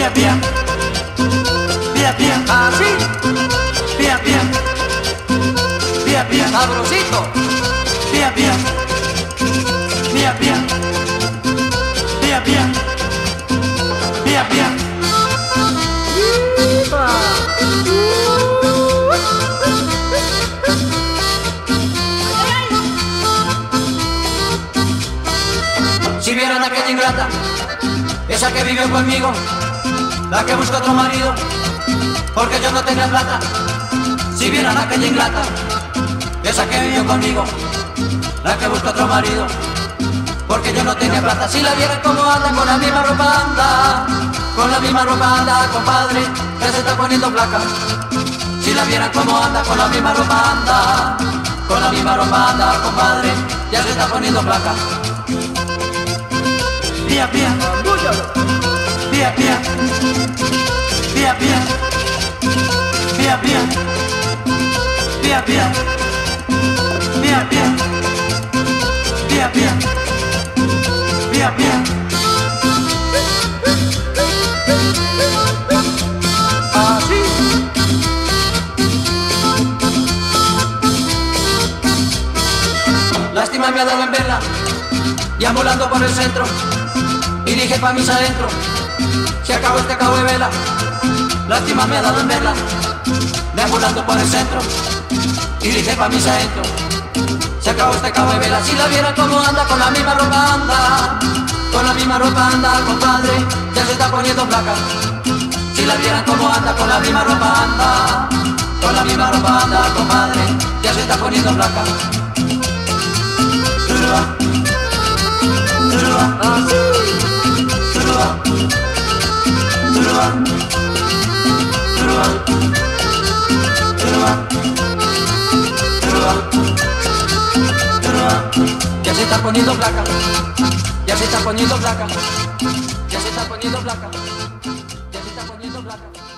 Pia, pia. Pia, pia. Así, Pia, pia. Pia, pia. sabrosito. Pia, pia. Pia, pia. Pia, pia. Pia, pia. Si vieran aquella ingrata, esa que vivió conmigo, la que busca otro marido, porque yo no tenía plata. Si vieran aquella ingrata, esa que vivió conmigo, la que busca otro marido, porque yo no tenía plata. Si la vieran como anda, con la misma ropa anda, con la misma ropa anda, compadre, que se está poniendo flaca. Si la vieran como anda, con la misma ropa anda, con la misma ropa anda, compadre, ya se está poniendo flaca. Pia, pia. Pia, pia. Pia, pia. Pia, pia. Pia, pia. Pia, pia. Pia, pia. Pia, pia. Así. Lástima me ha dado en verla, deambulando por el centro, y dije pa' mis adentro, se acabó este cabo de vela. Lástima me ha dado en verla, deambulando por el centro, y dije pa' mis adentro, se acabó este cabo de vela. Si la vieran como anda, con la misma ropa anda, con la misma ropa anda, compadre, ya se está poniendo flaca. Si la vieran como anda, con la misma ropa anda, con la misma ropa anda, compadre, ya se está poniendo flaca. Turua. Turua. Así. Turua. Turua. Turua. Turua. Turua. Turua. Ya se está poniendo flaca, ya se está poniendo flaca, ya se está poniendo flaca, ya se está poniendo flaca.